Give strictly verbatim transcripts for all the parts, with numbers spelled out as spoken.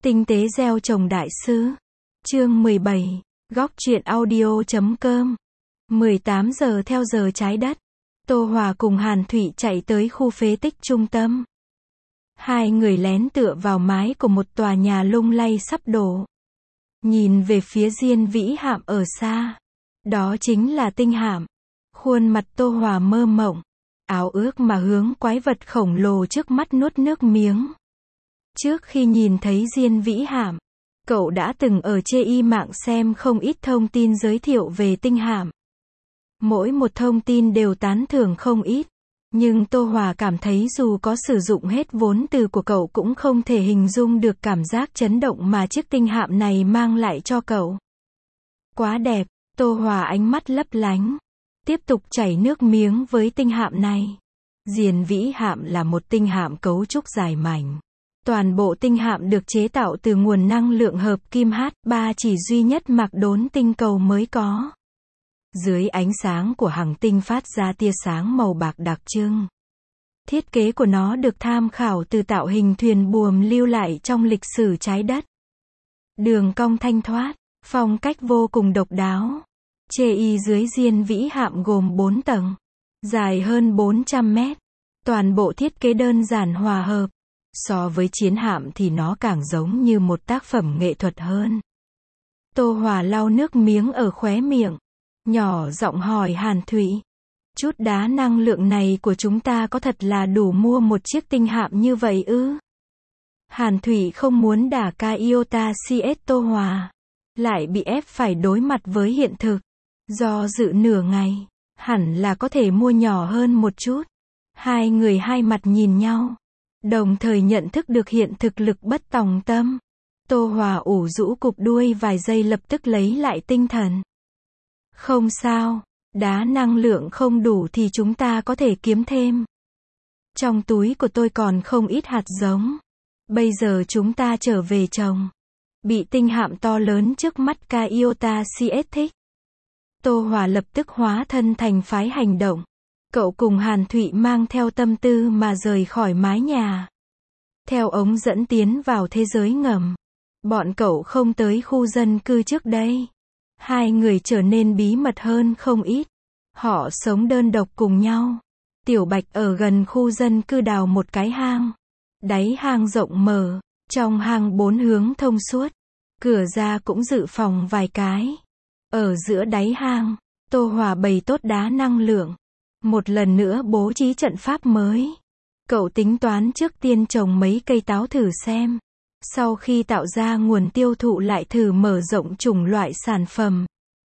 Tinh tế gieo trồng đại sư. Chương mười bảy. Góc truyện audio chấm com. mười tám giờ theo giờ trái đất. Tô Hòa cùng Hàn Thụy chạy tới khu phế tích trung tâm. Hai người lén tựa vào mái của một tòa nhà lung lay sắp đổ. Nhìn về phía Diên Vĩ Hạm ở xa. Đó chính là tinh hạm. Khuôn mặt Tô Hòa mơ mộng. Áo ước mà hướng quái vật khổng lồ trước mắt nuốt nước miếng. Trước khi nhìn thấy Diên Vĩ Hạm, cậu đã từng ở trên y mạng xem không ít thông tin giới thiệu về tinh hạm. Mỗi một thông tin đều tán thưởng không ít. Nhưng Tô Hòa cảm thấy dù có sử dụng hết vốn từ của cậu cũng không thể hình dung được cảm giác chấn động mà chiếc tinh hạm này mang lại cho cậu. Quá đẹp, Tô Hòa ánh mắt lấp lánh. Tiếp tục chảy nước miếng với tinh hạm này. Diên Vĩ Hạm là một tinh hạm cấu trúc dài mảnh. Toàn bộ tinh hạm được chế tạo từ nguồn năng lượng hợp kim H ba chỉ duy nhất Mạc Đốn tinh cầu mới có. Dưới ánh sáng của hành tinh phát ra tia sáng màu bạc đặc trưng. Thiết kế của nó được tham khảo từ tạo hình thuyền buồm lưu lại trong lịch sử trái đất. Đường cong thanh thoát, phong cách vô cùng độc đáo. Chê y dưới Diên Vĩ Hạm gồm bốn tầng, dài hơn bốn trăm mét. Toàn bộ thiết kế đơn giản hòa hợp. So với chiến hạm thì nó càng giống như một tác phẩm nghệ thuật hơn. Tô Hòa lau nước miếng ở khóe miệng. Nhỏ giọng hỏi Hàn Thụy. Chút đá năng lượng này của chúng ta có thật là đủ mua một chiếc tinh hạm như vậy ư? Hàn Thụy không muốn đả ca iota cs Tô Hòa. Lại bị ép phải đối mặt với hiện thực. Do dự nửa ngày, hẳn là có thể mua nhỏ hơn một chút. Hai người hai mặt nhìn nhau. Đồng thời nhận thức được hiện thực lực bất tòng tâm. Tô Hòa ủ rũ cụp đuôi vài giây lập tức lấy lại tinh thần. Không sao, đá năng lượng không đủ thì chúng ta có thể kiếm thêm. Trong túi của tôi còn không ít hạt giống. Bây giờ chúng ta trở về trồng. Bị tinh hạm to lớn trước mắt ca iota cs thích. Tô Hòa lập tức hóa thân thành phái hành động. Cậu cùng Hàn Thụy mang theo tâm tư mà rời khỏi mái nhà. Theo ống dẫn tiến vào thế giới ngầm. Bọn cậu không tới khu dân cư trước đây. Hai người trở nên bí mật hơn không ít. Họ sống đơn độc cùng nhau. Tiểu Bạch ở gần khu dân cư đào một cái hang. Đáy hang rộng mở. Trong hang bốn hướng thông suốt. Cửa ra cũng dự phòng vài cái. Ở giữa đáy hang, Tô Hòa bày tốt đá năng lượng. Một lần nữa bố trí trận pháp mới. Cậu tính toán trước tiên trồng mấy cây táo thử xem. Sau khi tạo ra nguồn tiêu thụ lại thử mở rộng chủng loại sản phẩm.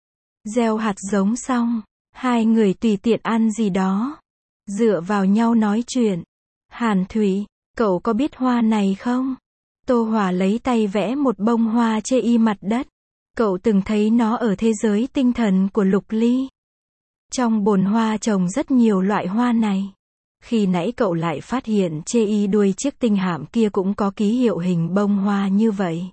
Gieo hạt giống xong, hai người tùy tiện ăn gì đó. Dựa vào nhau nói chuyện. Hàn Thụy, cậu có biết hoa này không? Tô Hòa lấy tay vẽ một bông hoa chê y mặt đất. Cậu từng thấy nó ở thế giới tinh thần của Lục Ly. Trong bồn hoa trồng rất nhiều loại hoa này. Khi nãy cậu lại phát hiện chê y đuôi chiếc tinh hạm kia cũng có ký hiệu hình bông hoa như vậy.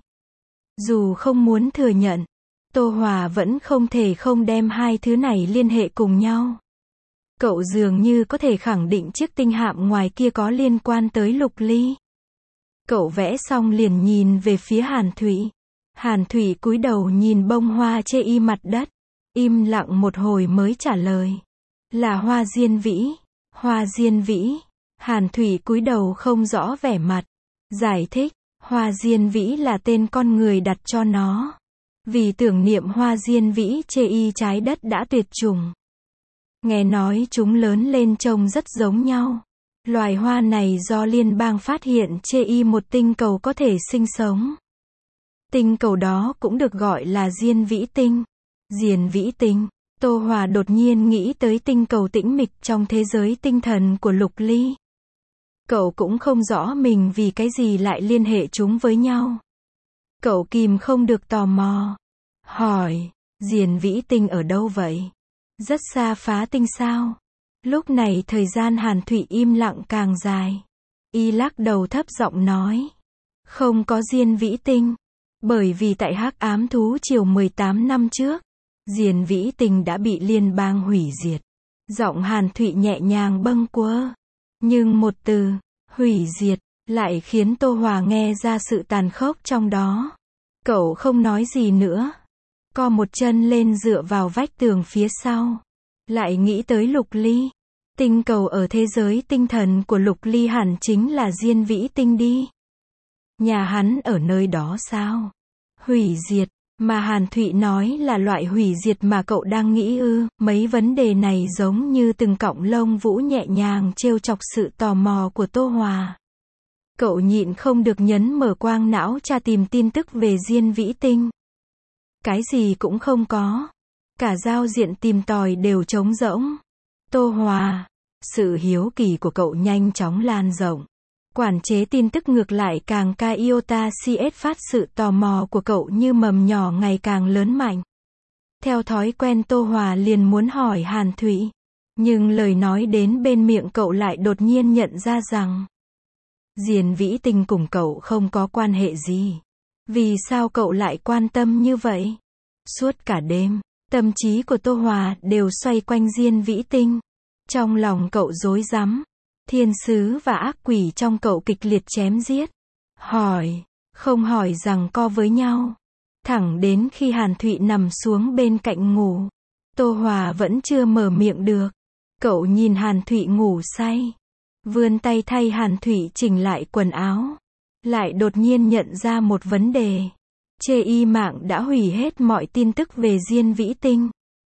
Dù không muốn thừa nhận, Tô Hòa vẫn không thể không đem hai thứ này liên hệ cùng nhau. Cậu dường như có thể khẳng định chiếc tinh hạm ngoài kia có liên quan tới Lục Ly. Cậu vẽ xong liền nhìn về phía Hàn Thụy. Hàn Thụy cúi đầu nhìn bông hoa chê y mặt đất. Im lặng một hồi mới trả lời. Là hoa Diên Vĩ. Hoa Diên Vĩ. Hàn Thụy cúi đầu không rõ vẻ mặt. Giải thích, hoa Diên Vĩ là tên con người đặt cho nó. Vì tưởng niệm hoa Diên Vĩ chê y trái đất đã tuyệt chủng. Nghe nói chúng lớn lên trông rất giống nhau. Loài hoa này do liên bang phát hiện chê y một tinh cầu có thể sinh sống. Tinh cầu đó cũng được gọi là Diên Vĩ tinh. Diên Vĩ tinh. Tô Hòa đột nhiên nghĩ tới tinh cầu tĩnh mịch trong thế giới tinh thần của Lục Ly. Cậu cũng không rõ mình vì cái gì lại liên hệ chúng với nhau. Cậu kìm không được tò mò. Hỏi, Diên Vĩ tinh ở đâu vậy? Rất xa phá tinh sao? Lúc này thời gian Hàn Thụy im lặng càng dài. Y lắc đầu thấp giọng nói. Không có Diên Vĩ tinh. Bởi vì tại Hắc Ám Thú Triều mười tám năm trước, Diên Vĩ tinh đã bị liên bang hủy diệt. Giọng Hàn Thụy nhẹ nhàng bâng quơ. Nhưng một từ, hủy diệt, lại khiến Tô Hòa nghe ra sự tàn khốc trong đó. Cậu không nói gì nữa. Co một chân lên dựa vào vách tường phía sau. Lại nghĩ tới Lục Ly. Tinh cầu ở thế giới tinh thần của Lục Ly hẳn chính là Diên Vĩ Tinh đi. Nhà hắn ở nơi đó sao? Hủy diệt, mà Hàn Thụy nói là loại hủy diệt mà cậu đang nghĩ ư? Mấy vấn đề này giống như từng cọng lông vũ nhẹ nhàng trêu chọc sự tò mò của Tô Hòa. Cậu nhịn không được nhấn mở quang não tra tìm tin tức về Diên Vĩ Tinh. Cái gì cũng không có. Cả giao diện tìm tòi đều trống rỗng. Tô Hòa, sự hiếu kỳ của cậu nhanh chóng lan rộng. Quản chế tin tức ngược lại càng ca iota cs phát sự tò mò của cậu như mầm nhỏ ngày càng lớn mạnh. Theo thói quen Tô Hòa liền muốn hỏi Hàn Thụy. Nhưng lời nói đến bên miệng cậu lại đột nhiên nhận ra rằng Diên Vĩ Tinh cùng cậu không có quan hệ gì. Vì sao cậu lại quan tâm như vậy? Suốt cả đêm, tâm trí của Tô Hòa đều xoay quanh Diên Vĩ Tinh. Trong lòng cậu rối rắm. Thiên sứ và ác quỷ trong cậu kịch liệt chém giết. Hỏi, không hỏi rằng co với nhau. Thẳng đến khi Hàn Thụy nằm xuống bên cạnh ngủ. Tô Hòa vẫn chưa mở miệng được. Cậu nhìn Hàn Thụy ngủ say. Vươn tay thay Hàn Thụy chỉnh lại quần áo. Lại đột nhiên nhận ra một vấn đề. Chê y mạng đã hủy hết mọi tin tức về Diên Vĩ Tinh.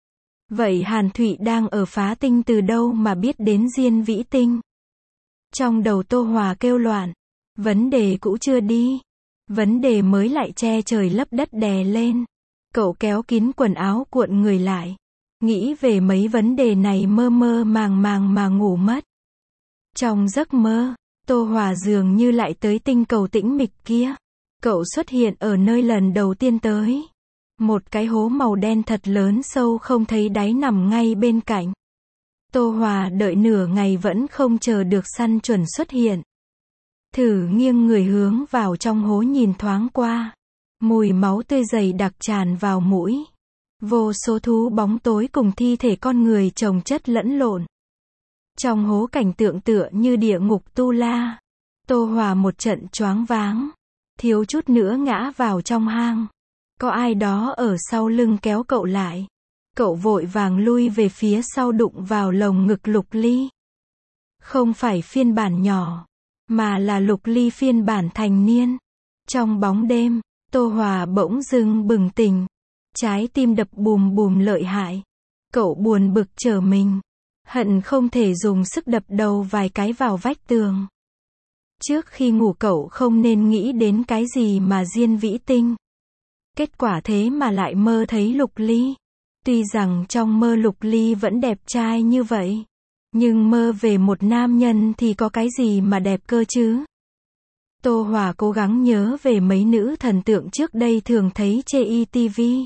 Vậy Hàn Thụy đang ở phá tinh từ đâu mà biết đến Diên Vĩ Tinh? Trong đầu Tô Hòa kêu loạn. Vấn đề cũ chưa đi. Vấn đề mới lại che trời lấp đất đè lên. Cậu kéo kín quần áo cuộn người lại. Nghĩ về mấy vấn đề này mơ mơ màng màng mà ngủ mất. Trong giấc mơ, Tô Hòa dường như lại tới tinh cầu tĩnh mịch kia. Cậu xuất hiện ở nơi lần đầu tiên tới. Một cái hố màu đen thật lớn sâu không thấy đáy nằm ngay bên cạnh. Tô Hòa đợi nửa ngày vẫn không chờ được săn chuẩn xuất hiện. Thử nghiêng người hướng vào trong hố nhìn thoáng qua. Mùi máu tươi dày đặc tràn vào mũi. Vô số thú bóng tối cùng thi thể con người chồng chất lẫn lộn. Trong hố cảnh tượng tựa như địa ngục tu la. Tô Hòa một trận choáng váng. Thiếu chút nữa ngã vào trong hang. Có ai đó ở sau lưng kéo cậu lại. Cậu vội vàng lui về phía sau đụng vào lồng ngực Lục Ly. Không phải phiên bản nhỏ, mà là Lục Ly phiên bản thành niên. Trong bóng đêm, Tô Hòa bỗng dưng bừng tỉnh. Trái tim đập bùm bùm lợi hại. Cậu buồn bực trở mình. Hận không thể dùng sức đập đầu vài cái vào vách tường. Trước khi ngủ cậu không nên nghĩ đến cái gì mà Diên Vĩ Tinh. Kết quả thế mà lại mơ thấy Lục Ly. Tuy rằng trong mơ Lục Ly vẫn đẹp trai như vậy. Nhưng mơ về một nam nhân thì có cái gì mà đẹp cơ chứ? Tô Hòa cố gắng nhớ về mấy nữ thần tượng trước đây thường thấy trên ti vi.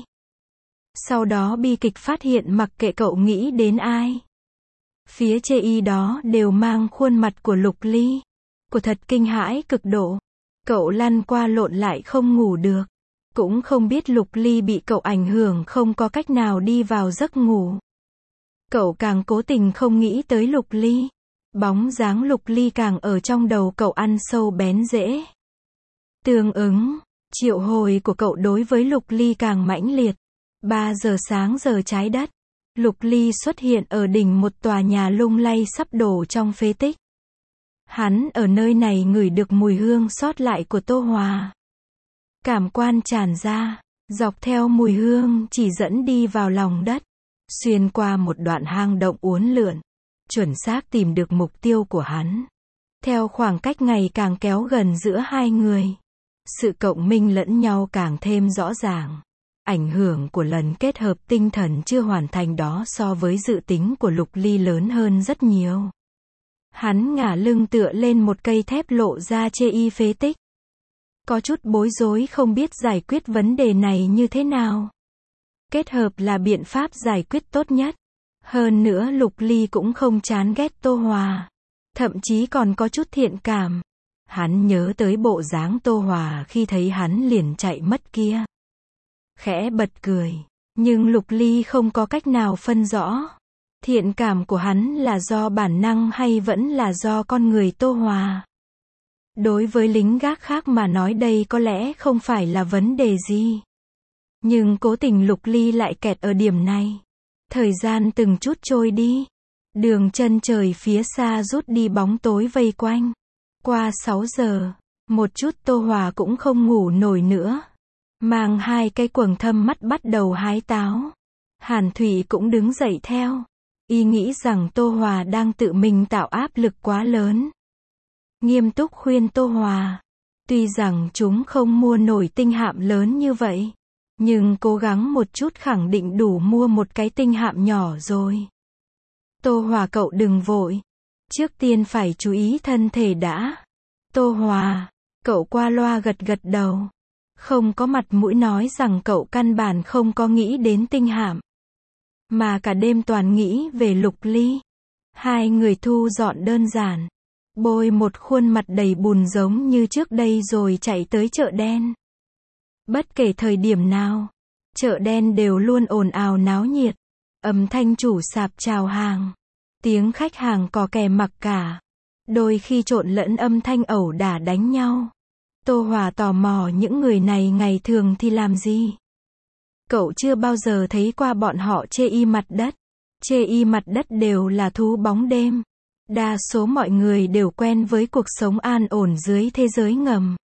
Sau đó bi kịch phát hiện mặc kệ cậu nghĩ đến ai. Phía chê y đó đều mang khuôn mặt của Lục Ly. Của thật kinh hãi cực độ. Cậu lăn qua lộn lại không ngủ được. Cũng không biết Lục Ly bị cậu ảnh hưởng không có cách nào đi vào giấc ngủ. Cậu càng cố tình không nghĩ tới Lục Ly. Bóng dáng Lục Ly càng ở trong đầu cậu ăn sâu bén rễ. Tương ứng, triệu hồi của cậu đối với Lục Ly càng mãnh liệt. ba giờ sáng giờ trái đất. Lục Ly xuất hiện ở đỉnh một tòa nhà lung lay sắp đổ trong phế tích. Hắn ở nơi này ngửi được mùi hương sót lại của Tô Hòa. Cảm quan tràn ra, dọc theo mùi hương chỉ dẫn đi vào lòng đất. Xuyên qua một đoạn hang động uốn lượn. Chuẩn xác tìm được mục tiêu của hắn. Theo khoảng cách ngày càng kéo gần giữa hai người. Sự cộng minh lẫn nhau càng thêm rõ ràng. Ảnh hưởng của lần kết hợp tinh thần chưa hoàn thành đó so với dự tính của Lục Ly lớn hơn rất nhiều. Hắn ngả lưng tựa lên một cây thép lộ ra chê y phế tích. Có chút bối rối không biết giải quyết vấn đề này như thế nào. Kết hợp là biện pháp giải quyết tốt nhất. Hơn nữa Lục Ly cũng không chán ghét Tô Hòa. Thậm chí còn có chút thiện cảm. Hắn nhớ tới bộ dáng Tô Hòa khi thấy hắn liền chạy mất kia. Khẽ bật cười. Nhưng Lục Ly không có cách nào phân rõ. Thiện cảm của hắn là do bản năng hay vẫn là do con người Tô Hòa. Đối với lính gác khác mà nói đây có lẽ không phải là vấn đề gì. Nhưng cố tình Lục Ly lại kẹt ở điểm này. Thời gian từng chút trôi đi. Đường chân trời phía xa rút đi bóng tối vây quanh. Qua sáu giờ, một chút Tô Hòa cũng không ngủ nổi nữa. Mang hai cây quầng thâm mắt bắt đầu hái táo. Hàn Thụy cũng đứng dậy theo. Y nghĩ rằng Tô Hòa đang tự mình tạo áp lực quá lớn. Nghiêm túc khuyên Tô Hòa. Tuy rằng chúng không mua nổi tinh hạm lớn như vậy. Nhưng cố gắng một chút khẳng định đủ mua một cái tinh hạm nhỏ rồi. Tô Hòa cậu đừng vội. Trước tiên phải chú ý thân thể đã. Tô Hòa, cậu qua loa gật gật đầu. Không có mặt mũi nói rằng cậu căn bản không có nghĩ đến tinh hạm. Mà cả đêm toàn nghĩ về Lục Ly. Hai người thu dọn đơn giản. Bôi một khuôn mặt đầy bùn giống như trước đây rồi chạy tới chợ đen. Bất kể thời điểm nào, chợ đen đều luôn ồn ào náo nhiệt. Âm thanh chủ sạp chào hàng. Tiếng khách hàng cò kè mặc cả. Đôi khi trộn lẫn âm thanh ẩu đả đánh nhau. Tô Hòa tò mò những người này ngày thường thì làm gì. Cậu chưa bao giờ thấy qua bọn họ chê y mặt đất. Chê y mặt đất đều là thú bóng đêm. Đa số mọi người đều quen với cuộc sống an ổn dưới thế giới ngầm.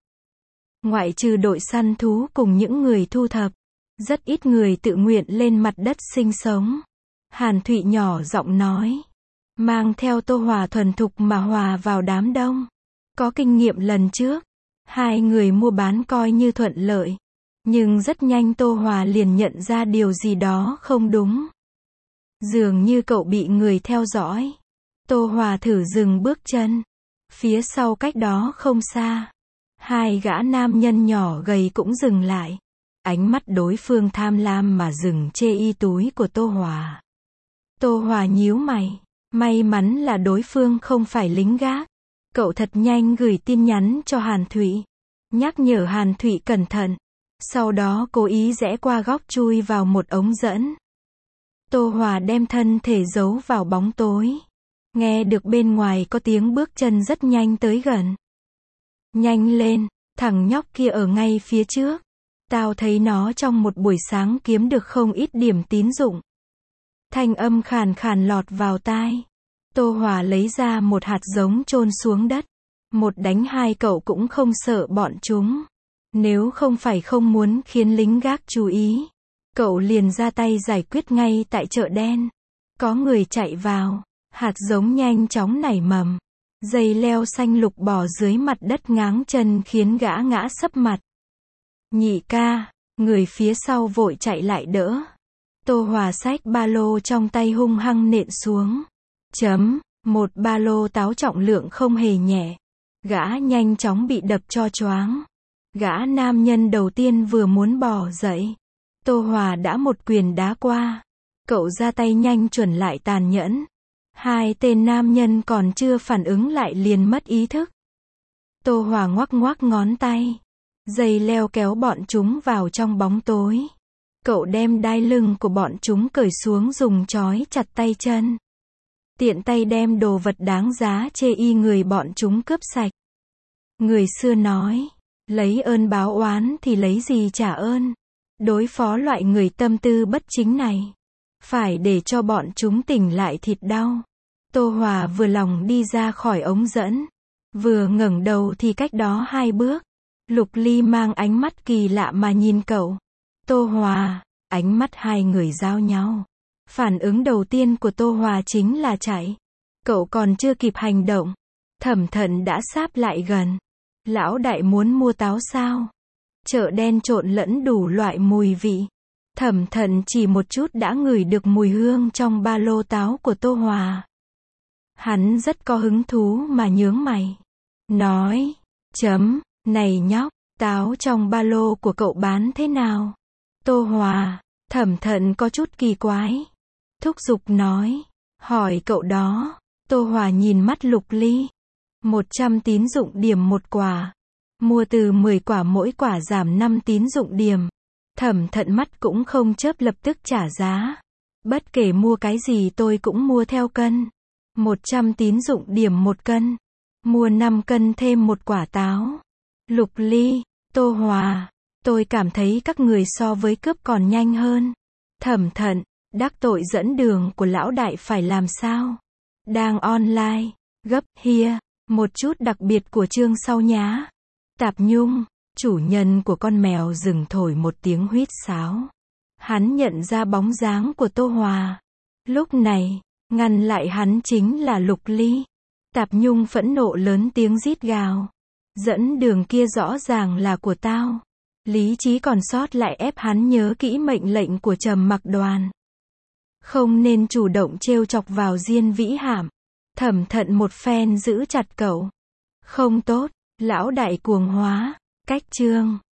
Ngoại trừ đội săn thú cùng những người thu thập, rất ít người tự nguyện lên mặt đất sinh sống. Hàn Thụy nhỏ giọng nói, mang theo Tô Hòa thuần thục mà hòa vào đám đông. Có kinh nghiệm lần trước, hai người mua bán coi như thuận lợi. Nhưng rất nhanh Tô Hòa liền nhận ra điều gì đó không đúng. Dường như cậu bị người theo dõi. Tô Hòa thử dừng bước chân. Phía sau cách đó không xa, hai gã nam nhân nhỏ gầy cũng dừng lại. Ánh mắt đối phương tham lam mà dừng chê y túi của Tô Hòa. Tô Hòa nhíu mày. May mắn là đối phương không phải lính gác. Cậu thật nhanh gửi tin nhắn cho Hàn Thụy. Nhắc nhở Hàn Thụy cẩn thận. Sau đó cố ý rẽ qua góc chui vào một ống dẫn. Tô Hòa đem thân thể giấu vào bóng tối. Nghe được bên ngoài có tiếng bước chân rất nhanh tới gần. Nhanh lên, thằng nhóc kia ở ngay phía trước. Tao thấy nó trong một buổi sáng kiếm được không ít điểm tín dụng. Thanh âm khàn khàn lọt vào tai. Tô Hòa lấy ra một hạt giống chôn xuống đất. Một đánh hai cậu cũng không sợ bọn chúng. Nếu không phải không muốn khiến lính gác chú ý, cậu liền ra tay giải quyết ngay tại chợ đen. Có người chạy vào, hạt giống nhanh chóng nảy mầm. Dây leo xanh lục bò dưới mặt đất ngáng chân khiến gã ngã sấp mặt. Nhị ca, người phía sau vội chạy lại đỡ. Tô Hòa xách ba lô trong tay hung hăng nện xuống. Chấm, một ba lô táo trọng lượng không hề nhẹ. Gã nhanh chóng bị đập cho choáng. Gã nam nhân đầu tiên vừa muốn bò dậy. Tô Hòa đã một quyền đá qua. Cậu ra tay nhanh chuẩn lại tàn nhẫn. Hai tên nam nhân còn chưa phản ứng lại liền mất ý thức. Tô Hòa ngoắc ngoắc ngón tay. Dây leo kéo bọn chúng vào trong bóng tối. Cậu đem đai lưng của bọn chúng cởi xuống dùng trói chặt tay chân. Tiện tay đem đồ vật đáng giá chê y người bọn chúng cướp sạch. Người xưa nói, lấy ơn báo oán thì lấy gì trả ơn. Đối phó loại người tâm tư bất chính này, phải để cho bọn chúng tỉnh lại thịt đau. Tô Hòa vừa lòng đi ra khỏi ống dẫn. Vừa ngẩng đầu thì cách đó hai bước. Lục Ly mang ánh mắt kỳ lạ mà nhìn cậu. Tô Hòa, ánh mắt hai người giao nhau. Phản ứng đầu tiên của Tô Hòa chính là chạy. Cậu còn chưa kịp hành động. Thẩm Thận đã sáp lại gần. Lão đại muốn mua táo sao? Chợ đen trộn lẫn đủ loại mùi vị. Thẩm Thận chỉ một chút đã ngửi được mùi hương trong ba lô táo của Tô Hòa. Hắn rất có hứng thú mà nhướng mày. Nói, chấm, này nhóc, táo trong ba lô của cậu bán thế nào? Tô Hòa, Thẩm Thận có chút kỳ quái. Thúc giục nói, hỏi cậu đó. Tô Hòa nhìn mắt Lục Ly. một trăm tín dụng điểm một quả. Mua từ mười quả mỗi quả giảm năm tín dụng điểm. Thẩm Thận mắt cũng không chớp lập tức trả giá. Bất kể mua cái gì tôi cũng mua theo cân. một trăm tín dụng điểm một cân. Mua năm cân thêm một quả táo. Lục Ly, Tô Hòa, tôi cảm thấy các người so với cướp còn nhanh hơn. Thẩm Thận, đắc tội dẫn đường của lão đại phải làm sao? Đang online, gấp, hia, một chút đặc biệt của chương sau nhá. Tạp Nhung, chủ nhân của con mèo rừng thổi một tiếng huýt sáo. Hắn nhận ra bóng dáng của Tô Hòa. Lúc này, ngăn lại hắn chính là Lục Ly. Tạp Nhung phẫn nộ lớn tiếng rít gào. Dẫn đường kia rõ ràng là của tao. Lý trí còn sót lại ép hắn nhớ kỹ mệnh lệnh của Trầm Mặc Đoàn. Không nên chủ động trêu chọc vào Diên Vĩ Hạm. Thẩm Thận một phen giữ chặt cậu. Không tốt, lão đại cuồng hóa. Cách chương